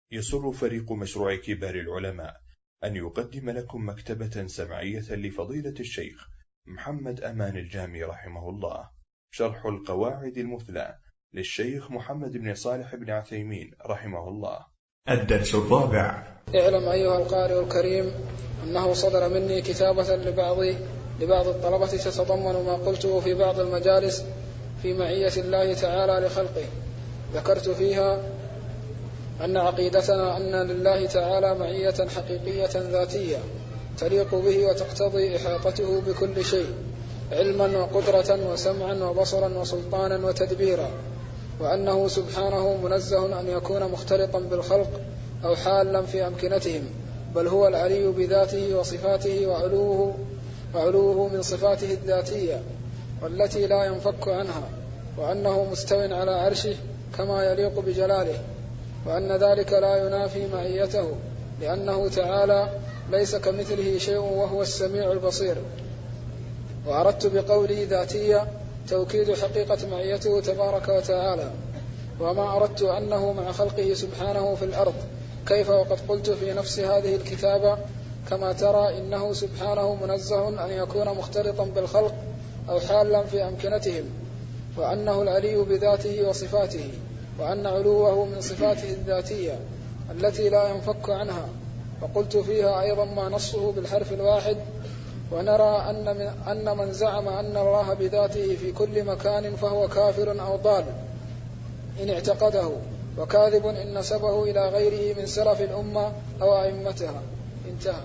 يسر فريق مشروع كبار العلماء أن يقدم لكم مكتبة سمعية لفضيلة الشيخ محمد أمان الجامي رحمه الله، شرح القواعد المثلى للشيخ محمد بن صالح بن عثيمين رحمه الله. الدرس الرابع. اعلم أيها القارئ الكريم أنه صدر مني كتابة لبعض الطلبة تتضمن ما قلته في بعض المجالس في معية الله تعالى لخلقه. ذكرت فيها أن عقيدتنا أن لله تعالى معية حقيقية ذاتية تليق به وتقتضي إحاطته بكل شيء علما وقدرة وسمعا وبصرا وسلطانا وتدبيرا، وأنه سبحانه منزه أن يكون مختلطا بالخلق أو حالا في أمكنتهم، بل هو العلي بذاته وصفاته وعلوه من صفاته الذاتية والتي لا ينفك عنها، وأنه مستو على عرشه كما يليق بجلاله، وأن ذلك لا ينافي معيته لأنه تعالى ليس كمثله شيء وهو السميع البصير. وأردت بقوله ذاتية توكيد حقيقة معيته تبارك وتعالى، وما أردت أنه مع خلقه سبحانه في الأرض، كيف وقد قلت في نفس هذه الكتابة كما ترى إنه سبحانه منزه أن يكون مختلطا بالخلق أو حالا في أمكنتهم، وأنه العلي بذاته وصفاته، وأن علوه من صفاته الذاتية التي لا ينفك عنها. وقلت فيها أيضا ما نصه بالحرف الواحد، ونرى أن من زعم أن الله بذاته في كل مكان فهو كافر أو ضال إن اعتقده، وكاذب إن نسبه إلى غيره من سلف الأمة أو أئمتها. انتهى.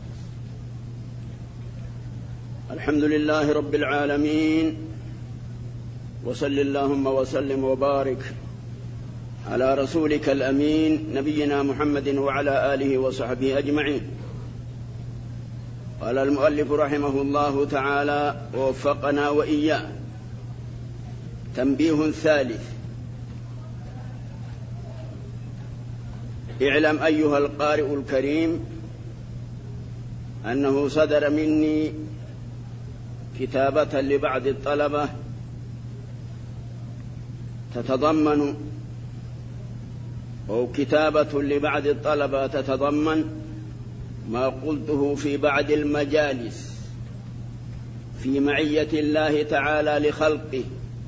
الحمد لله رب العالمين، وصل اللهم وسلم وبارك على رسولك الأمين نبينا محمد وعلى آله وصحبه أجمعين. قال المؤلف رحمه الله تعالى ووفقنا وإياه: تنبيه ثالث. اعلم أيها القارئ الكريم أنه صدر مني كتابة لبعض الطلبة تتضمن ما قلته في بعض المجالس في معية الله تعالى لخلقه.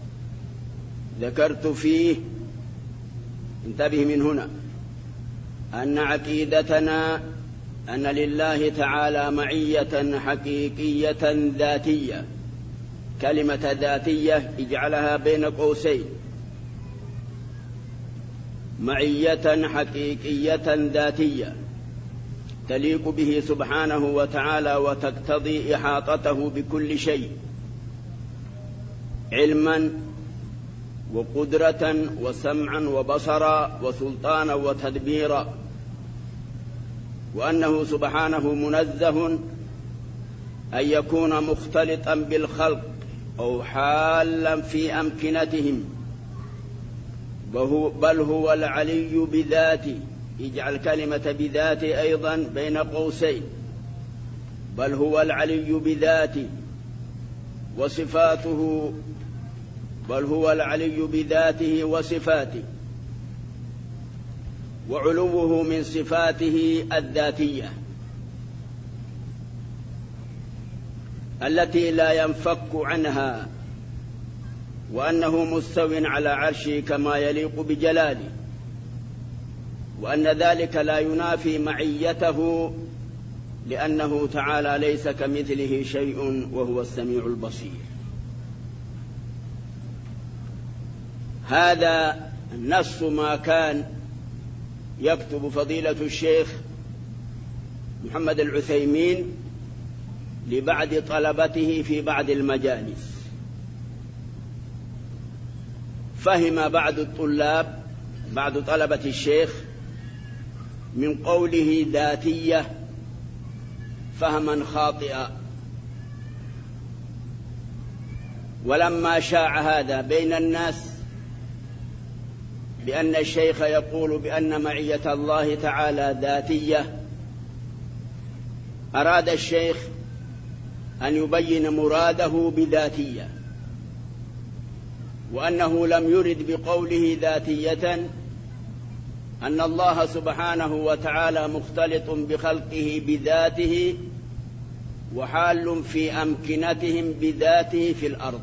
ذكرت فيه، انتبه من هنا، أن عقيدتنا أن لله تعالى معية حقيقية ذاتية. كلمة ذاتية اجعلها بين قوسين، معية حقيقية ذاتية تليق به سبحانه وتعالى وتقتضي إحاطته بكل شيء علما وقدرة وسمعا وبصرا وسلطانا وتدبيرا، وأنه سبحانه منزه أن يكون مختلطا بالخلق أو حالا في أمكنتهم، بل هو العلي بذاته. اجعل كلمة بذاته أيضا بين قوسين، بل هو العلي بذاته وصفاته، بل هو العلي بذاته وصفاته، وعلوه من صفاته الذاتية التي لا ينفك عنها، وأنه مستو على عرشه كما يليق بجلاله، وأن ذلك لا ينافي معيته لأنه تعالى ليس كمثله شيء وهو السميع البصير. هذا نص ما كان يكتب فضيلة الشيخ محمد العثيمين لبعض طلبته في بعض المجالس. فهم بعض طلبة الشيخ من قوله ذاتية فهما خاطئا، ولما شاع هذا بين الناس بأن الشيخ يقول بأن معية الله تعالى ذاتية، أراد الشيخ أن يبين مراده بذاتية، وأنه لم يرد بقوله ذاتية أن الله سبحانه وتعالى مختلط بخلقه بذاته وحال في أمكنتهم بذاته في الأرض.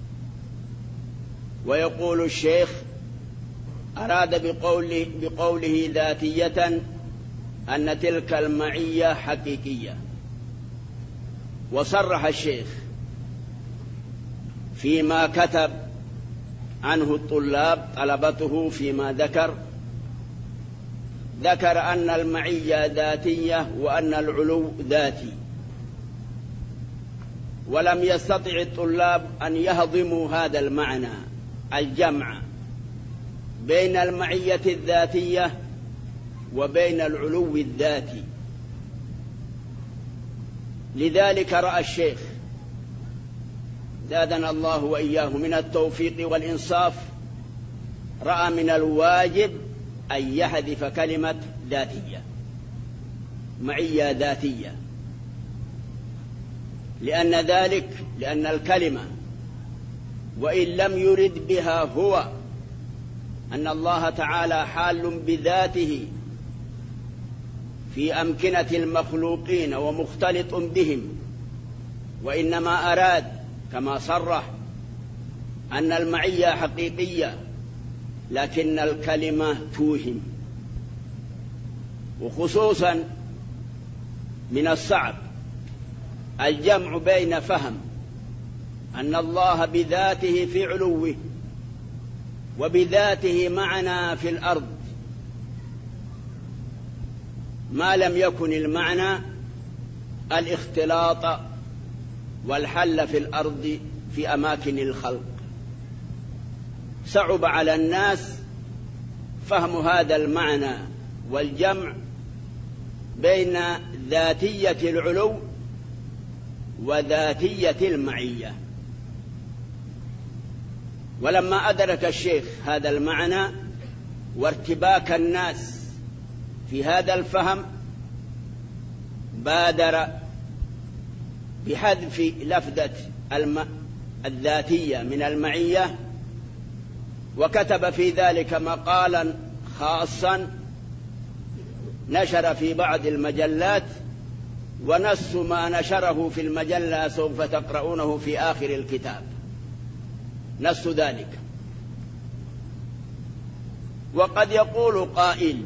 ويقول الشيخ أراد بقوله ذاتية أن تلك المعية حقيقية. وصرح الشيخ فيما كتب عنه الطلاب طلبته فيما ذكر أن المعية ذاتية وأن العلو ذاتي، ولم يستطع الطلاب أن يهضموا هذا المعنى الجمع بين المعية الذاتية وبين العلو الذاتي. لذلك رأى الشيخ زادنا الله وإياه من التوفيق والإنصاف، رأى من الواجب أن يحذف كلمة ذاتية، معية ذاتية، لأن الكلمة وإن لم يرد بها هو أن الله تعالى حال بذاته في أمكنة المخلوقين ومختلط بهم، وإنما أراد كما صرح أن المعية حقيقية لكن الكلمة توهم. وخصوصا من الصعب الجمع بين فهم أن الله بذاته في علوه وبذاته معنا في الأرض، ما لم يكن المعنى الاختلاط والحل في الأرض في أماكن الخلق. صعب على الناس فهم هذا المعنى والجمع بين ذاتية العلو وذاتية المعية. ولما أدرك الشيخ هذا المعنى وارتباك الناس في هذا الفهم بادر بحذف لفظة الذاتية من المعية، وكتب في ذلك مقالا خاصا نشر في بعض المجلات، ونص ما نشره في المجلة سوف تقرؤونه في آخر الكتاب، نص ذلك. وقد يقول قائل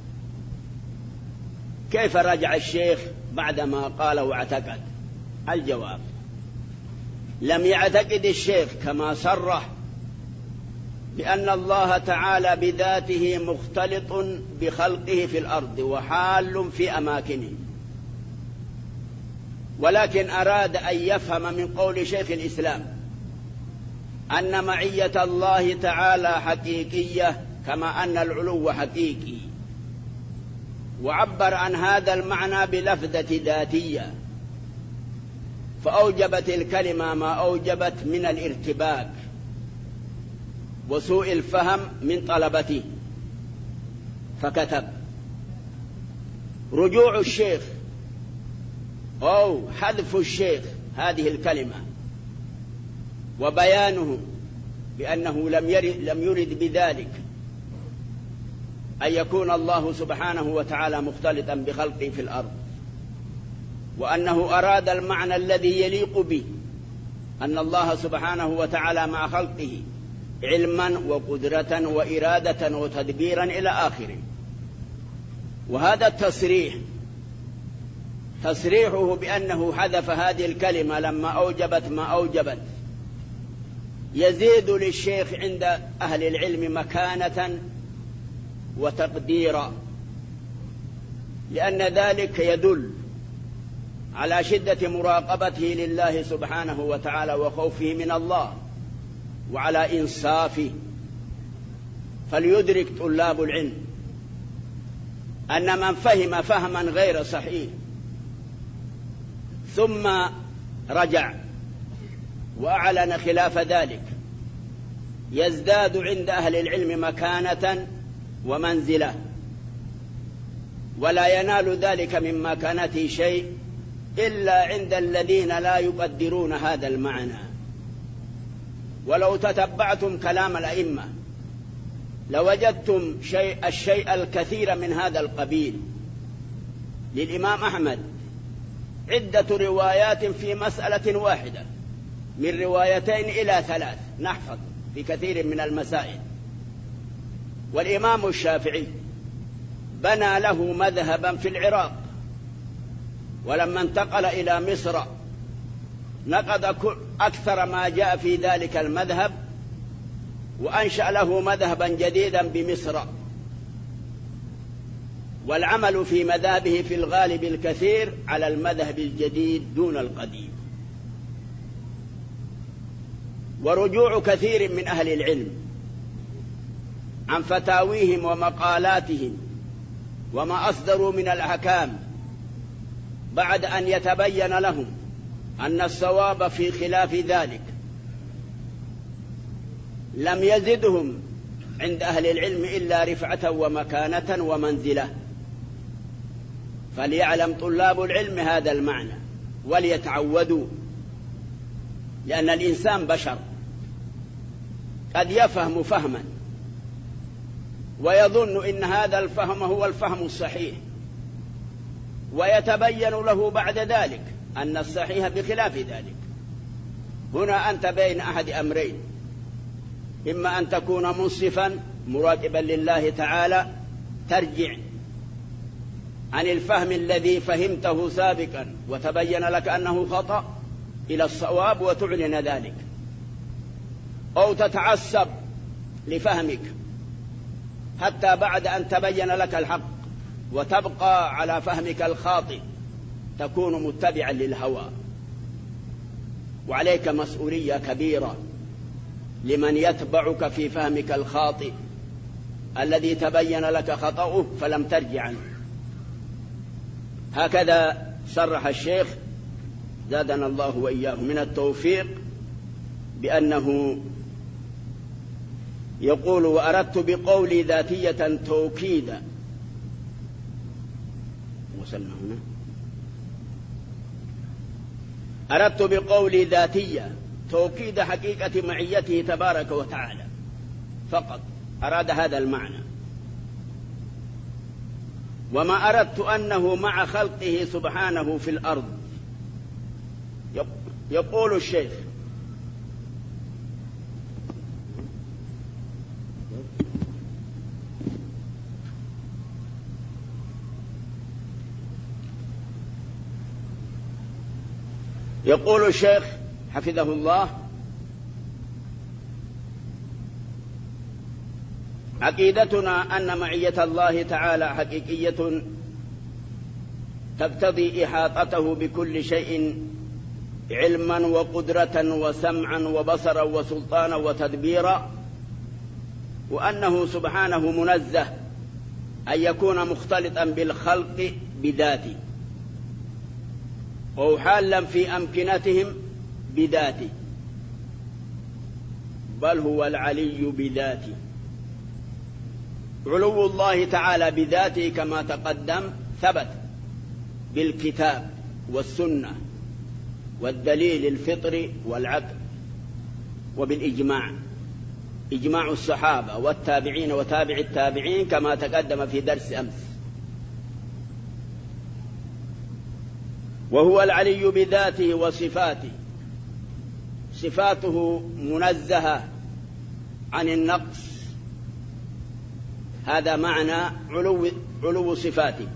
كيف رجع الشيخ بعدما قال واعتقد؟ الجواب: لم يعتقد الشيخ كما صرح بأن الله تعالى بذاته مختلط بخلقه في الأرض وحال في أماكنه، ولكن أراد أن يفهم من قول شيخ الإسلام أن معية الله تعالى حقيقية كما أن العلو حقيقي، وعبر عن هذا المعنى بلفظة ذاتية، فأوجبت الكلمة ما أوجبت من الارتباك وسوء الفهم من طلبته، فكتب: رجوع الشيخ أو حذف الشيخ هذه الكلمة وبيانه بأنه لم يرد بذلك أن يكون الله سبحانه وتعالى مختلطا بخلقه في الأرض، وأنه أراد المعنى الذي يليق به، أن الله سبحانه وتعالى مع خلقه علما وقدرة وإرادة وتدبيرا إلى آخره. وهذا تصريحه بأنه حذف هذه الكلمة لما أوجبت ما أوجبت يزيد للشيخ عند أهل العلم مكانة وتقديرا، لأن ذلك يدل على شدة مراقبته لله سبحانه وتعالى وخوفه من الله وعلى إنصافه. فليدرك طلاب العلم أن من فهم فهما غير صحيح ثم رجع وأعلن خلاف ذلك يزداد عند أهل العلم مكانة ومنزلة، ولا ينال ذلك من مكانته شيء إلا عند الذين لا يقدرون هذا المعنى. ولو تتبعتم كلام الأئمة لوجدتم الشيء الكثير من هذا القبيل. للإمام أحمد عدة روايات في مسألة واحدة، من روايتين إلى 3 نحفظ في كثير من المسائل. والإمام الشافعي بنى له مذهبا في العراق، ولما انتقل إلى مصر نقض أكثر ما جاء في ذلك المذهب، وأنشأ له مذهبا جديدا بمصر. والعمل في مذهبه في الغالب الكثير على المذهب الجديد دون القديم. ورجوع كثير من أهل العلم عن فتاويهم ومقالاتهم وما أصدروا من الأحكام بعد أن يتبين لهم أن الصواب في خلاف ذلك لم يزدهم عند أهل العلم إلا رفعة ومكانة ومنزلة. فليعلم طلاب العلم هذا المعنى وليتعودوا، لأن الإنسان بشر قد يفهم فهما ويظن إن هذا الفهم هو الفهم الصحيح، ويتبين له بعد ذلك أن الصحيح بخلاف ذلك. هنا أنت بين أحد أمرين: إما أن تكون منصفا مراقبا لله تعالى ترجع عن الفهم الذي فهمته سابقا وتبين لك أنه خطأ إلى الصواب وتعلن ذلك، أو تتعصب لفهمك حتى بعد أن تبين لك الحق وتبقى على فهمك الخاطئ تكون متبعا للهوى. وعليك مسؤولية كبيرة لمن يتبعك في فهمك الخاطئ الذي تبين لك خطأه فلم ترجع عنه. هكذا صرح الشيخ زادنا الله وإياه من التوفيق بأنه يقول: وأردت بقولي ذاتية توكيدا. وصلنا هنا. أردت بقولي ذاتية توكيد حقيقة معيته تبارك وتعالى فقط، أراد هذا المعنى. وما أردت أنه مع خلقه سبحانه في الأرض. يقول الشيخ: حفظه الله: عقيدتنا أن معية الله تعالى حقيقية تقتضي إحاطته بكل شيء علما وقدرة وسمعا وبصرا وسلطانا وتدبيرا، وأنه سبحانه منزه أن يكون مختلطا بالخلق بذاته أو حالا في أمكنتهم بذاته، بل هو العلي بذاته. علو الله تعالى بذاته كما تقدم ثبت بالكتاب والسنة والدليل الفطري والعقل، وبالإجماع، إجماع الصحابة والتابعين وتابع التابعين كما تقدم في درس أمس. وهو العلي بذاته وصفاته، صفاته منزهة عن النقص، هذا معنى علو صفاته.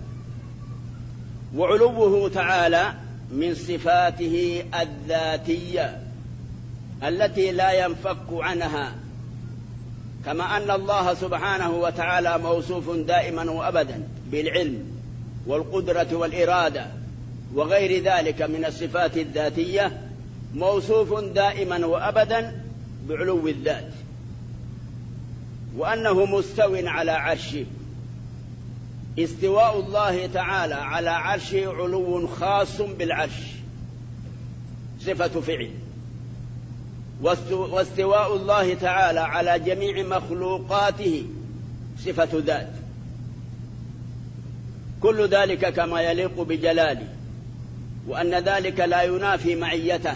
وعلوه تعالى من صفاته الذاتية التي لا ينفك عنها، كما أن الله سبحانه وتعالى موصوف دائما وأبدا بالعلم والقدرة والإرادة وغير ذلك من الصفات الذاتية، موصوف دائما وأبدا بعلو الذات. وأنه مستو على عرشه، استواء الله تعالى على عرشه علو خاص بالعرش، صفة فعل. واستواء الله تعالى على جميع مخلوقاته صفة ذات، كل ذلك كما يليق بجلاله، وأن ذلك لا ينافي معيته.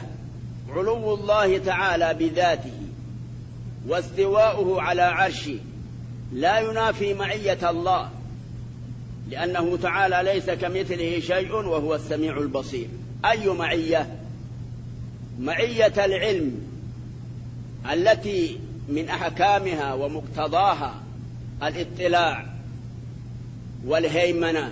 علو الله تعالى بذاته واستواؤه على عرشه لا ينافي معية الله، لأنه تعالى ليس كمثله شيء وهو السميع البصير. أي معية؟ معية العلم التي من أحكامها ومقتضاها الاطلاع والهيمنة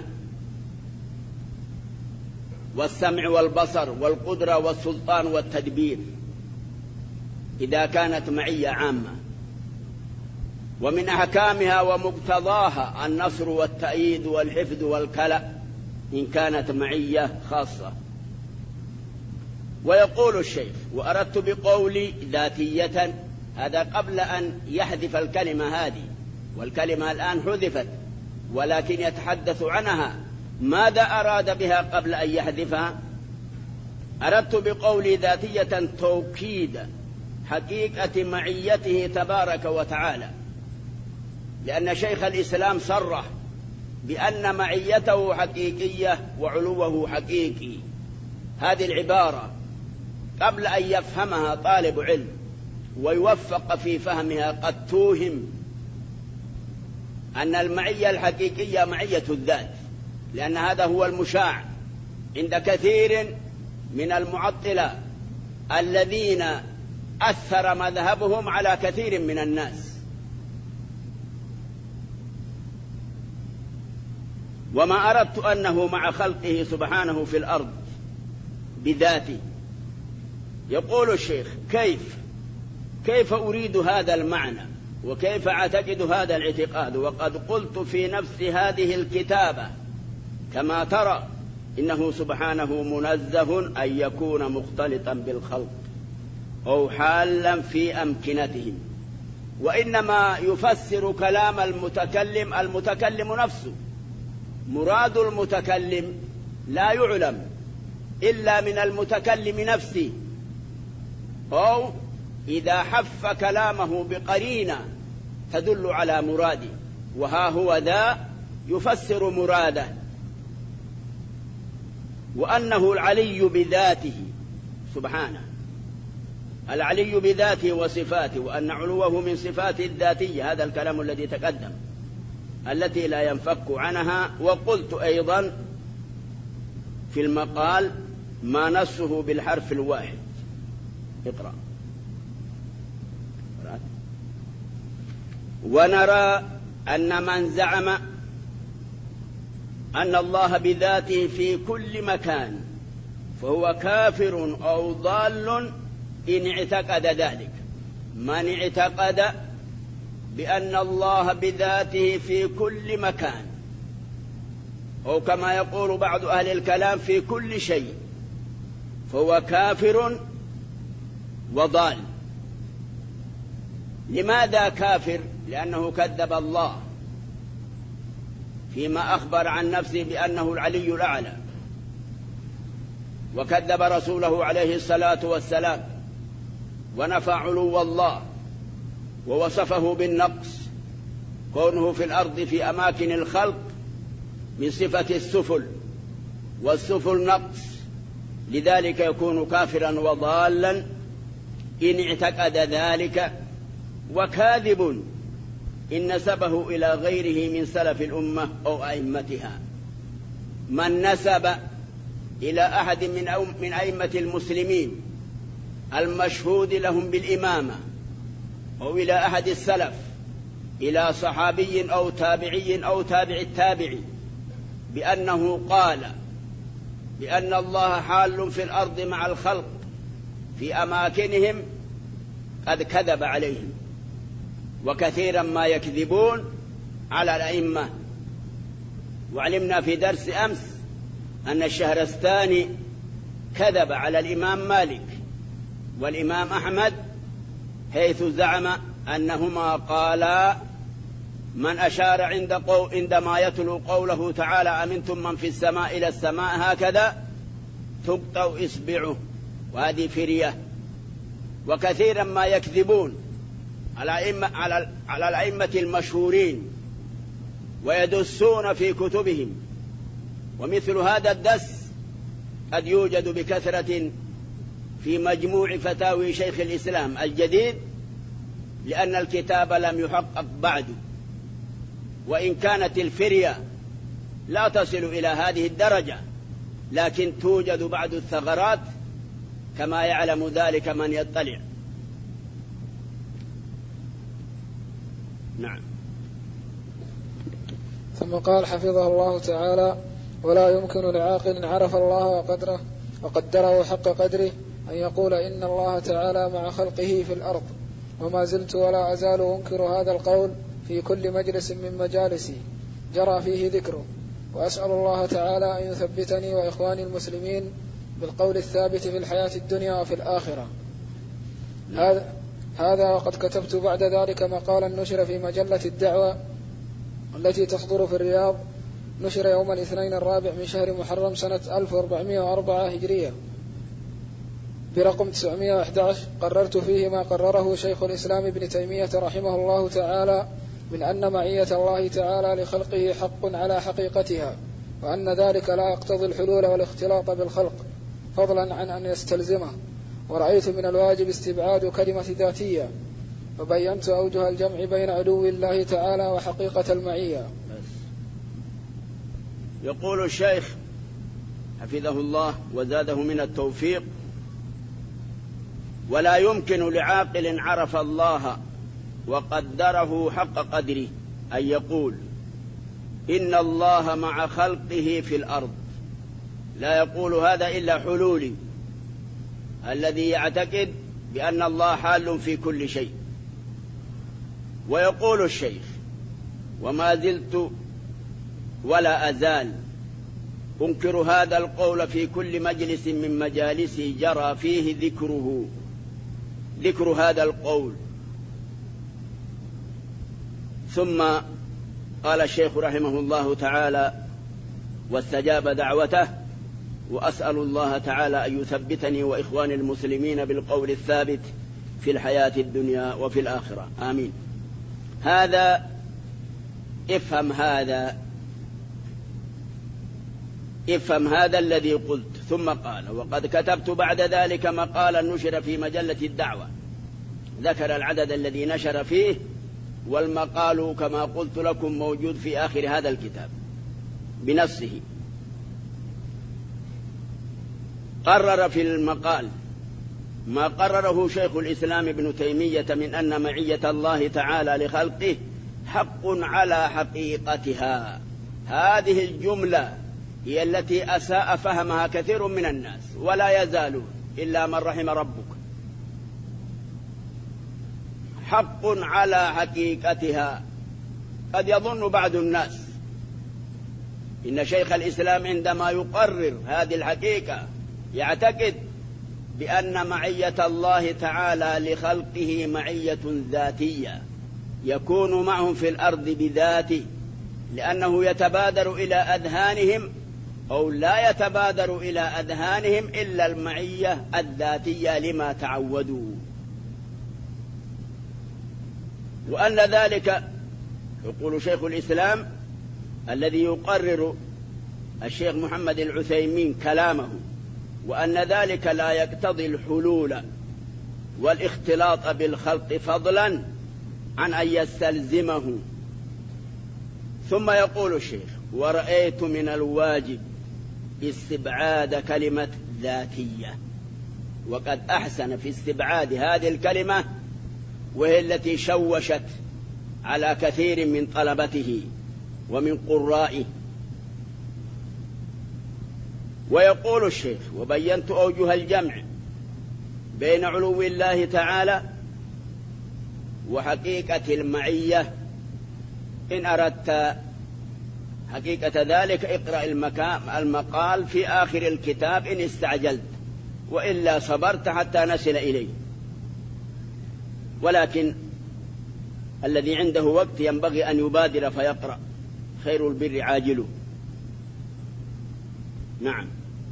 والسمع والبصر والقدرة والسلطان والتدبير، إذا كانت معية عامة. ومن أحكامها ومقتضاها النصر والتأييد والحفظ والكلأ إن كانت معية خاصة. ويقول الشيخ: وأردت بقولي ذاتية، هذا قبل أن يحذف الكلمة هذه، والكلمة الآن حذفت ولكن يتحدث عنها. ماذا أراد بها قبل أن يحذفها؟ أردت بقولي ذاتية توكيد حقيقة معيته تبارك وتعالى، لأن شيخ الإسلام صرح بأن معيته حقيقية وعلوه حقيقي. هذه العبارة قبل أن يفهمها طالب علم ويوفق في فهمها قد توهم أن المعية الحقيقية معية الذات، لأن هذا هو المشاع عند كثير من المعطلة الذين أثر مذهبهم على كثير من الناس. وما أردت أنه مع خلقه سبحانه في الأرض بذاته. يقول الشيخ: كيف أريد هذا المعنى وكيف أعتقد هذا الاعتقاد وقد قلت في نفس هذه الكتابة كما ترى إنه سبحانه منزه أن يكون مختلطا بالخلق أو حالا في أمكنتهم، وإنما يفسر كلام المتكلم نفسه. مراد المتكلم لا يعلم إلا من المتكلم نفسه، أو إذا حف كلامه بقرينة تدل على مراده، وها هو ذا يفسر مراده. وأنه العلي بذاته سبحانه، العلي بذاته وصفاته، وأن علوه من صفات الذاتية، هذا الكلام الذي تقدم التي لا ينفك عنها. وقلت أيضا في المقال ما نصه بالحرف الواحد. اقرأ. ونرى أن من زعم أن الله بذاته في كل مكان فهو كافر أو ضال إن اعتقد ذلك. من اعتقد بأن الله بذاته في كل مكان، أو كما يقول بعض أهل الكلام في كل شيء، فهو كافر وضال. لماذا كافر؟ لأنه كذب الله فيما أخبر عن نفسه بأنه العلي الأعلى، وكذب رسوله عليه الصلاة والسلام، ونفى علو الله، ووصفه بالنقص، كونه في الأرض في أماكن الخلق من صفة السفل، والسفل نقص، لذلك يكون كافرا وضالا إن اعتقد ذلك. وكاذب إن نسبه إلى غيره من سلف الأمة أو أئمتها. من نسب إلى أحد من أئمة المسلمين المشهود لهم بالإمامة، أو إلى أحد السلف، إلى صحابي أو تابعي أو تابع التابعي، بأنه قال بأن الله حال في الأرض مع الخلق في أماكنهم، قد كذب عليهم. وكثيرا ما يكذبون على الأئمة. وعلمنا في درس أمس أن الشهرستاني كذب على الإمام مالك والإمام أحمد، حيث زعم أنهما قالا: من أشار عندما يتلو قوله تعالى: أمنتم من في السماء إلى السماء هكذا تقطع إصبعه، وهذه فرية. وكثيرا ما يكذبون على الأئمة المشهورين ويدسون في كتبهم. ومثل هذا الدس قد يوجد بكثرة في مجموع فتاوي شيخ الإسلام الجديد، لأن الكتاب لم يحقق بعد، وإن كانت الفرية لا تصل إلى هذه الدرجة، لكن توجد بعض الثغرات كما يعلم ذلك من يطلع. نعم. ثم قال حفظه الله تعالى: ولا يمكن لعاقل عرف الله وقدره حق قدره أن يقول إن الله تعالى مع خلقه في الأرض، وما زلت ولا أزال أنكر هذا القول في كل مجلس من مجالسي جرى فيه ذكره، وأسأل الله تعالى أن يثبتني وإخواني المسلمين بالقول الثابت في الحياة الدنيا وفي الآخرة. هذا وقد كتبت بعد ذلك مقالا نشر في مجلة الدعوة التي تصدر في الرياض، نشر يوم الاثنين الرابع من شهر محرم سنة 1404 هجرية برقم 911، قررت فيه ما قرره شيخ الإسلام ابن تيمية رحمه الله تعالى من أن معية الله تعالى لخلقه حق على حقيقتها، وأن ذلك لا يقتضي الحلول والاختلاط بالخلق فضلا عن أن يستلزمه. ورأيت من الواجب استبعاد كلمة ذاتية، وبينت أوجه الجمع بين علو الله تعالى وحقيقة المعية. يقول الشيخ حفظه الله وزاده من التوفيق: ولا يمكن لعاقل عرف الله وقدره حق قدره أن يقول إن الله مع خلقه في الأرض. لا يقول هذا إلا حلولي الذي يعتقد بأن الله حال في كل شيء. ويقول الشيخ: وما زلت ولا أزال أنكر هذا القول في كل مجلس من مجالسي جرى فيه ذكر هذا القول. ثم قال الشيخ رحمه الله تعالى: واستجاب دعوته، وأسأل الله تعالى أن يثبتني وإخواني المسلمين بالقول الثابت في الحياة الدنيا وفي الآخرة، آمين. هذا افهم هذا الذي قلت. ثم قال: وقد كتبت بعد ذلك مقالا نشر في مجلة الدعوة. ذكر العدد الذي نشر فيه، والمقال كما قلت لكم موجود في آخر هذا الكتاب بنفسه. قرر في المقال ما قرره شيخ الإسلام ابن تيمية من أن معية الله تعالى لخلقه حق على حقيقتها. هذه الجملة هي التي أساء فهمها كثير من الناس، ولا يزالون إلا من رحم ربك. حق على حقيقتها. قد يظن بعض الناس إن شيخ الإسلام عندما يقرر هذه الحقيقة يعتقد بأن معية الله تعالى لخلقه معية ذاتية، يكون معهم في الأرض بذاته، لأنه يتبادر إلى أذهانهم أو لا يتبادر إلى أذهانهم إلا المعية الذاتية لما تعودوا. وأن ذلك يقول شيخ الإسلام الذي يقرر الشيخ محمد العثيمين كلامه، وأن ذلك لا يقتضي الحلول والاختلاط بالخلق فضلا عن أن يستلزمه. ثم يقول الشيخ: ورأيت من الواجب استبعاد كلمة ذاتية. وقد أحسن في استبعاد هذه الكلمة، وهي التي شوشت على كثير من طلبته ومن قرائه. ويقول الشيخ: وبينت أوجه الجمع بين علو الله تعالى وحقيقة المعية. إن أردت حقيقة ذلك اقرأ المقال في آخر الكتاب إن استعجلت، وإلا صبرت حتى نصل إليه. ولكن الذي عنده وقت ينبغي أن يبادر فيقرأ، خير البر عاجله. نعم.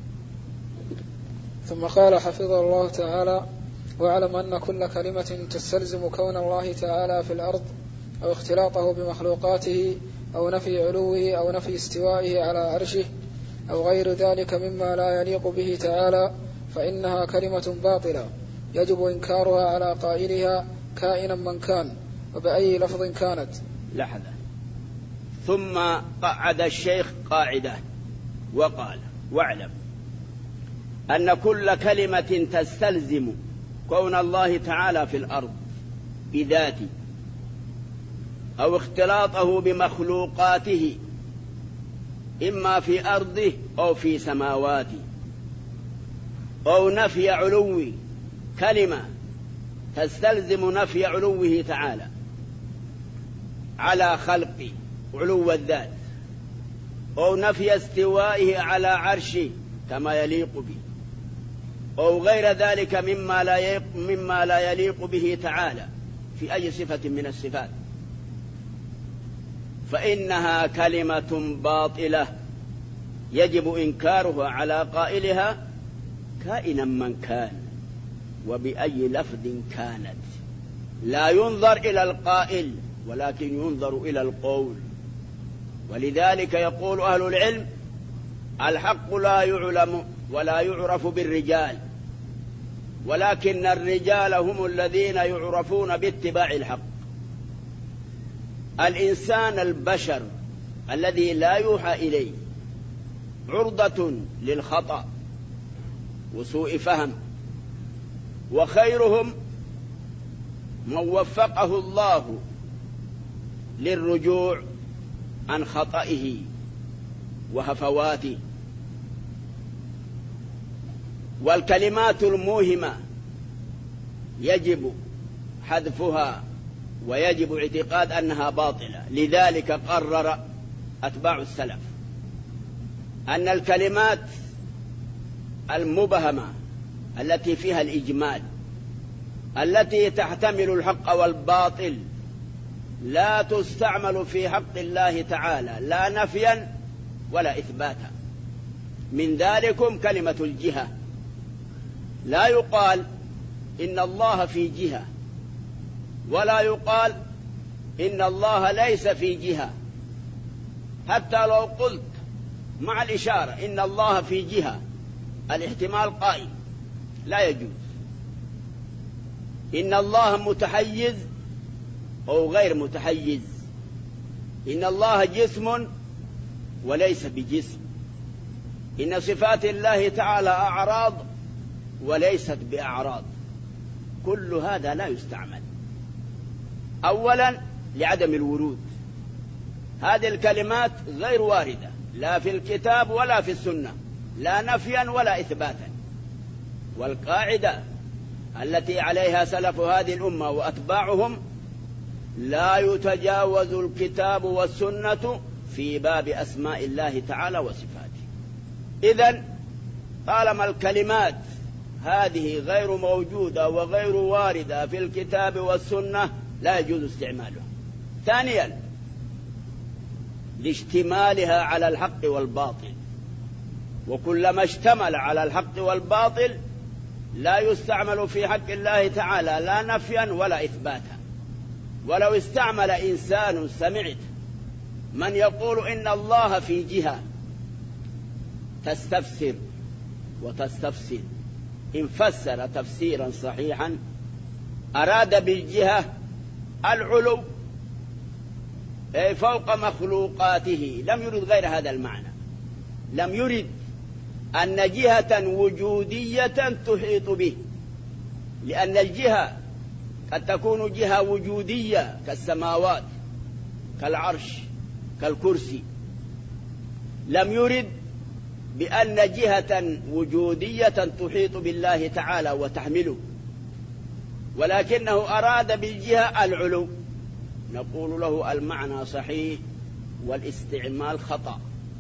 ثم قال حفظه الله تعالى: واعلم أن كل كلمة تستلزم كون الله تعالى في الأرض أو اختلاطه بمخلوقاته أو نفي علوه أو نفي استوائه على عرشه أو غير ذلك مما لا يليق به تعالى فإنها كلمة باطلة يجب إنكارها على قائلها كائنا من كان وبأي لفظ كانت. لحظة، ثم قعد الشيخ قاعدة وقال: واعلم أن كل كلمة تستلزم كون الله تعالى في الأرض بذاته أو اختلاطه بمخلوقاته إما في أرضه أو في سماواته، أو نفي علو كلمة تستلزم نفي علوه تعالى على خلقه علو الذات، أو نفي استوائه على عرشه كما يليق به، أو غير ذلك مما لا يليق به تعالى في أي صفة من الصفات، فإنها كلمة باطلة يجب إنكارها على قائلها كائنا من كان وبأي لفظ كانت. لا ينظر إلى القائل ولكن ينظر إلى القول. ولذلك يقول أهل العلم: الحق لا يعلم ولا يعرف بالرجال، ولكن الرجال هم الذين يعرفون باتباع الحق. الإنسان البشر الذي لا يوحى إليه عرضة للخطأ وسوء فهم، وخيرهم من وفقه الله للرجوع عن خطئه وهفواته. والكلمات الموهمة يجب حذفها ويجب اعتقاد أنها باطلة. لذلك قرر أتباع السلف أن الكلمات المبهمة التي فيها الإجمال التي تحتمل الحق والباطل لا تستعمل في حق الله تعالى لا نفيا ولا إثباتا. من ذلكم كلمة الجهة. لا يقال إن الله في جهة، ولا يقال إن الله ليس في جهة. حتى لو قلت مع الإشارة إن الله في جهة الاحتمال قائم، لا يجوز. إن الله متحيز أو غير متحيز، إن الله جسم وليس بجسم، إن صفات الله تعالى أعراض وليست بأعراض. كل هذا لا يستعمل. أولا لعدم الورود، هذه الكلمات غير واردة لا في الكتاب ولا في السنة، لا نفيا ولا إثباتا. والقاعدة التي عليها سلف هذه الأمة وأتباعهم: لا يتجاوز الكتاب والسنة في باب أسماء الله تعالى وصفاته. إذن طالما الكلمات هذه غير موجودة وغير واردة في الكتاب والسنة لا يجوز استعمالها. ثانيا لاشتمالها على الحق والباطل، وكلما اشتمل على الحق والباطل لا يستعمل في حق الله تعالى لا نفيا ولا إثباتا. ولو استعمل إنسان سمعت من يقول إن الله في جهة تستفسر وتستفسر، إن فسر تفسيرا صحيحا أراد بالجهة العلو فوق مخلوقاته، لم يرد غير هذا المعنى. لم يرد أن جهة وجودية تحيط به، لأن الجهة قد تكون جهة وجودية كالسماوات كالعرش كالكرسي. لم يرد بأن جهة وجودية تحيط بالله تعالى وتحمله، ولكنه أراد بالجهة العلو. نقول له المعنى صحيح والاستعمال خطأ.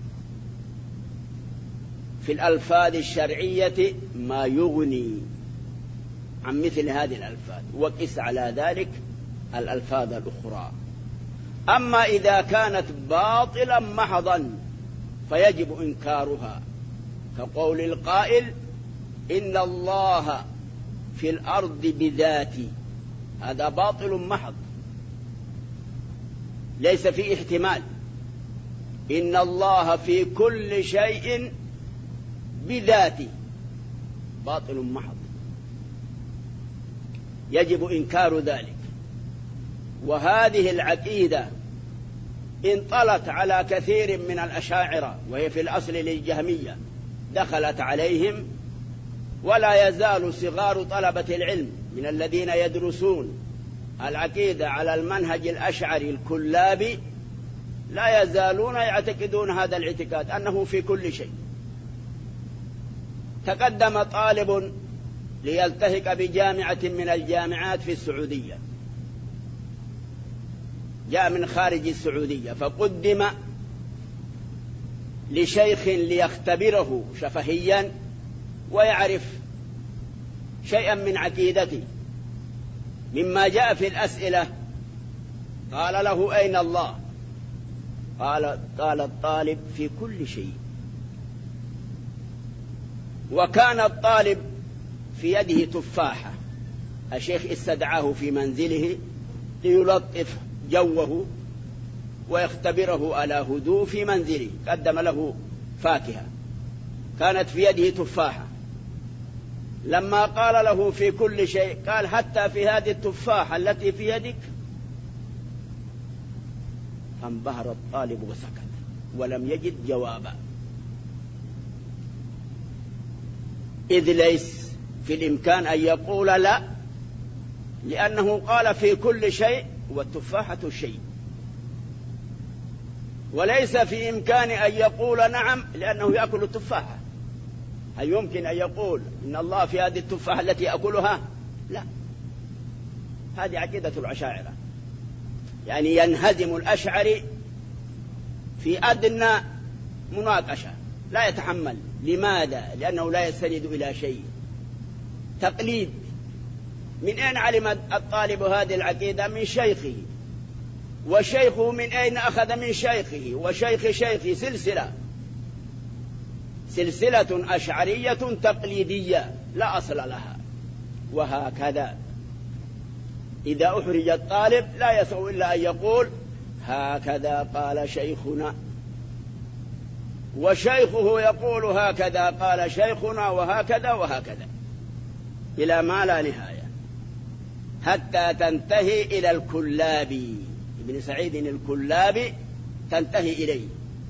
في الألفاظ الشرعية ما يغني عن مثل هذه الألفاظ، وقس على ذلك الألفاظ الأخرى. أما إذا كانت باطلا محضا فيجب إنكارها، كقول القائل إن الله في الأرض بذاته، هذا باطل محض ليس فيه احتمال. إن الله في كل شيء بذاته، باطل محض يجب إنكار ذلك. وهذه العقيدة انطلت على كثير من الأشاعرة وهي في الأصل للجهمية، دخلت عليهم، ولا يزال صغار طلبة العلم من الذين يدرسون العقيدة على المنهج الأشعري الكلابي لا يزالون يعتقدون هذا الاعتقاد أنه في كل شيء. تقدم طالب ليلتحق بجامعة من الجامعات في السعودية، جاء من خارج السعودية، فقدم لشيخ ليختبره شفهيا ويعرف شيئا من عقيدته. مما جاء في الأسئلة قال له: أين الله؟ قال الطالب: في كل شيء. وكان الطالب في يده تفاحة، الشيخ استدعاه في منزله ليلطف جوه ويختبره على هدوء في منزله، قدم له فاكهة كانت في يده تفاحة. لما قال له في كل شيء قال: حتى في هذه التفاحة التي في يدك؟ فانبهر الطالب وسكت ولم يجد جوابا، إذ ليس في الإمكان أن يقول لا، لأنه قال في كل شيء والتفاحة شيء، وليس في إمكان أن يقول نعم لأنه يأكل التفاحة. هل يمكن أن يقول إن الله في هذه التفاحة التي أكلها؟ لا، هذه عقيدة الأشاعرة، يعني ينهزم الأشعري في أدنى مناقشة، لا يتحمل. لماذا؟ لأنه لا يستند إلى شيء، تقليد. من أين علم الطالب هذه العقيدة؟ من شيخه، وشيخه من أين أخذ؟ من شيخه وشيخ شيخه، سلسلة أشعرية تقليدية لا أصل لها. وهكذا إذا أحرج الطالب لا يسع إلا أن يقول: هكذا قال شيخنا، وشيخه يقول: هكذا قال شيخنا، وهكذا وهكذا إلى ما لا نهاية، حتى تنتهي إلى الكلابي، ابن سعيد الكلابي تنتهي إليه،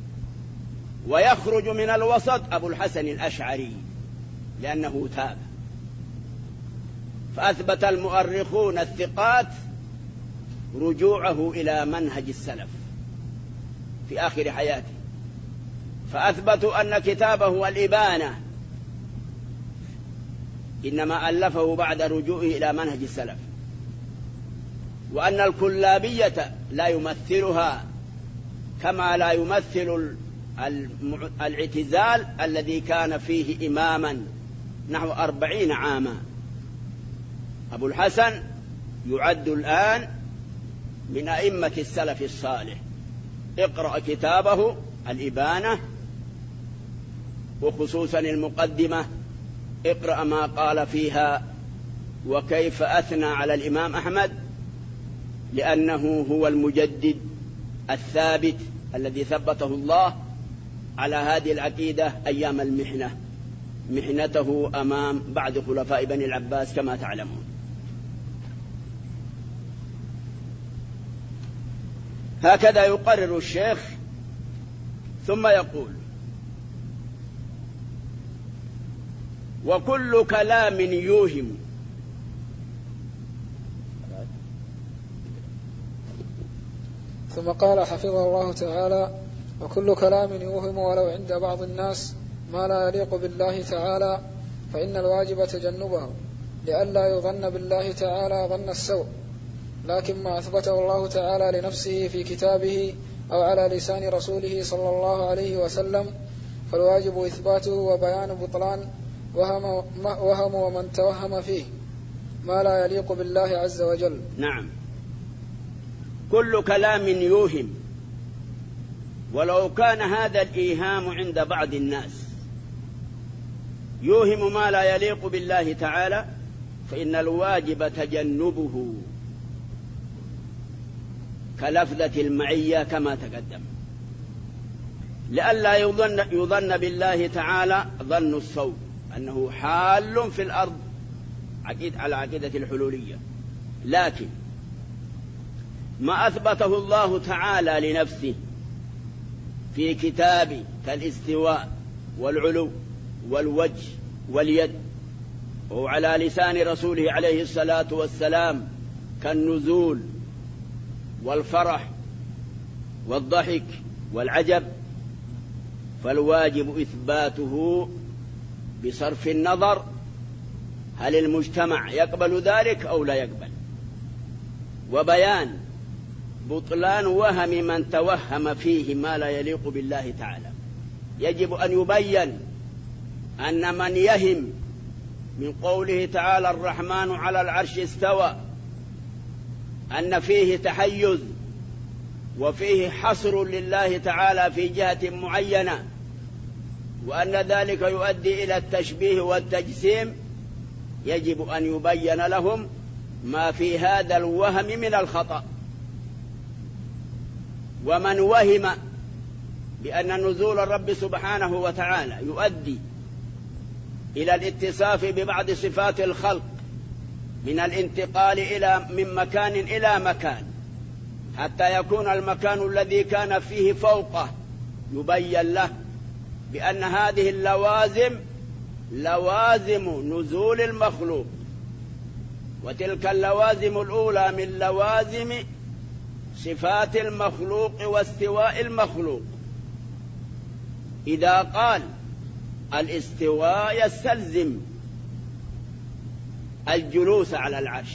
ويخرج من الوسط أبو الحسن الأشعري لأنه تاب. فأثبت المؤرخون الثقات رجوعه إلى منهج السلف في آخر حياته، فأثبتوا أن كتابه الإبانة إنما ألفه بعد رجوعه إلى منهج السلف، وأن الكلابية لا يمثلها كما لا يمثل الاعتزال الذي كان فيه إماما نحو 40 عاما. أبو الحسن يعد الآن من أئمة السلف الصالح. اقرأ كتابه الإبانة، وخصوصا المقدمة، اقرأ ما قال فيها وكيف أثنى على الإمام أحمد، لأنه هو المجدد الثابت الذي ثبته الله على هذه العقيدة أيام المحنة، محنته أمام بعد خلفاء بني العباس كما تعلمون. هكذا يقرر الشيخ، ثم يقول: وكل كلام يوهم. ثم قال حفظه الله تعالى: وكل كلام يوهم ولو عند بعض الناس ما لا يليق بالله تعالى فإن الواجب تجنبه لئلا يظن بالله تعالى ظن السوء، لكن ما أثبته الله تعالى لنفسه في كتابه أو على لسان رسوله صلى الله عليه وسلم فالواجب إثباته وبيان بطلان وهم ومن توهم فيه ما لا يليق بالله عز وجل. نعم، كل كلام يوهم، ولو كان هذا الإيهام عند بعض الناس يوهم ما لا يليق بالله تعالى فإن الواجب تجنبه، كلفظة المعية كما تقدم، لئلا يظن بالله تعالى ظن السوء أنه حال في الأرض على عقيدة الحلولية. لكن ما أثبته الله تعالى لنفسه في كتابه كالاستواء والعلو والوجه واليد، وعلى لسان رسوله عليه الصلاة والسلام كالنزول والفرح والضحك والعجب، فالواجب إثباته بصرف النظر هل المجتمع يقبل ذلك أو لا يقبل، وبيان بطلان وهم من توهم فيه ما لا يليق بالله تعالى. يجب أن يبين أن من يهم من قوله تعالى الرحمن على العرش استوى أن فيه تحيز وفيه حصر لله تعالى في جهة معينة، وأن ذلك يؤدي إلى التشبيه والتجسيم. يجب أن يبين لهم ما في هذا الوهم من الخطأ. ومن وهم بأن نزول الرب سبحانه وتعالى يؤدي إلى الاتصاف ببعض صفات الخلق من الانتقال من مكان إلى مكان حتى يكون المكان الذي كان فيه فوقه، يبين له بأن هذه اللوازم لوازم نزول المخلوق، وتلك اللوازم الأولى من لوازم صفات المخلوق واستواء المخلوق. إذا قال الاستواء يستلزم الجلوس على العرش،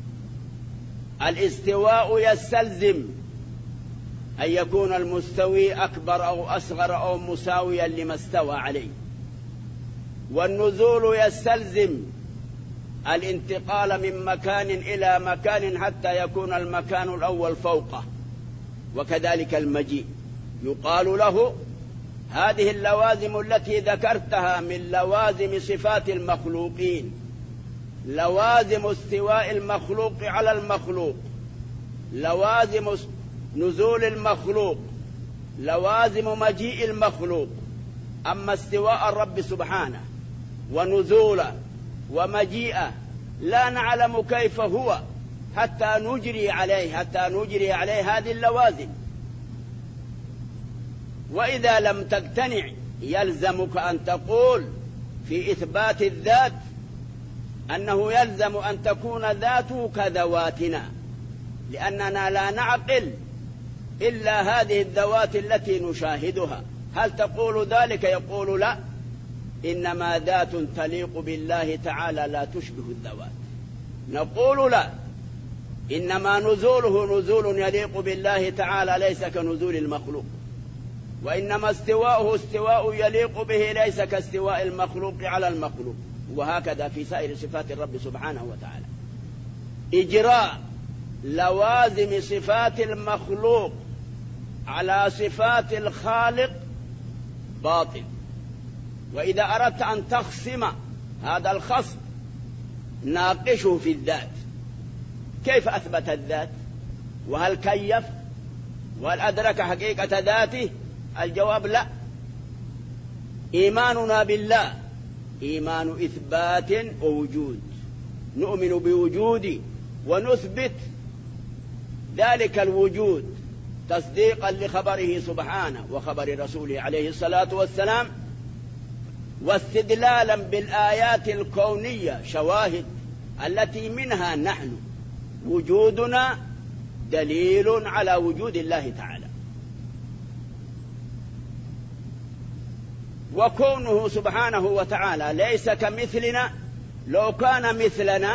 الاستواء يستلزم أن يكون المستوي أكبر أو أصغر أو مساويا لما استوى عليه، والنزول يستلزم الانتقال من مكان إلى مكان حتى يكون المكان الأول فوقه، وكذلك المجيء يقال له هذه اللوازم التي ذكرتها من لوازم صفات المخلوقين، لوازم استواء المخلوق على المخلوق، لوازم نزول المخلوق، لوازم مجيء المخلوق. أما استواء الرب سبحانه ونزوله ومجيئه لا نعلم كيف هو حتى نجري عليه هذه اللوازم. وإذا لم تقتنع يلزمك أن تقول في إثبات الذات أنه يلزم أن تكون ذاته كذواتنا، لأننا لا نعقل إلا هذه الذوات التي نشاهدها. هل تقول ذلك؟ يقول لا، إنما ذات تليق بالله تعالى لا تشبه الذوات. نقول لا، إنما نزوله نزول يليق بالله تعالى ليس كنزول المخلوق، وإنما استواؤه استواء يليق به ليس كاستواء المخلوق على المخلوق. وهكذا في سائر صفات الرب سبحانه وتعالى. إجراء لوازم صفات المخلوق على صفات الخالق باطل. وإذا أردت أن تخصم هذا الخصم ناقشه في الذات، كيف أثبت الذات؟ وهل كيف؟ وهل أدرك حقيقة ذاته؟ الجواب لا. إيماننا بالله إيمان إثبات ووجود، نؤمن بوجوده ونثبت ذلك الوجود تصديقا لخبره سبحانه وخبر رسوله عليه الصلاة والسلام، واستدلالا بالآيات الكونية شواهد التي منها نحن وجودنا دليل على وجود الله تعالى. وكونه سبحانه وتعالى ليس كمثلنا، لو كان مثلنا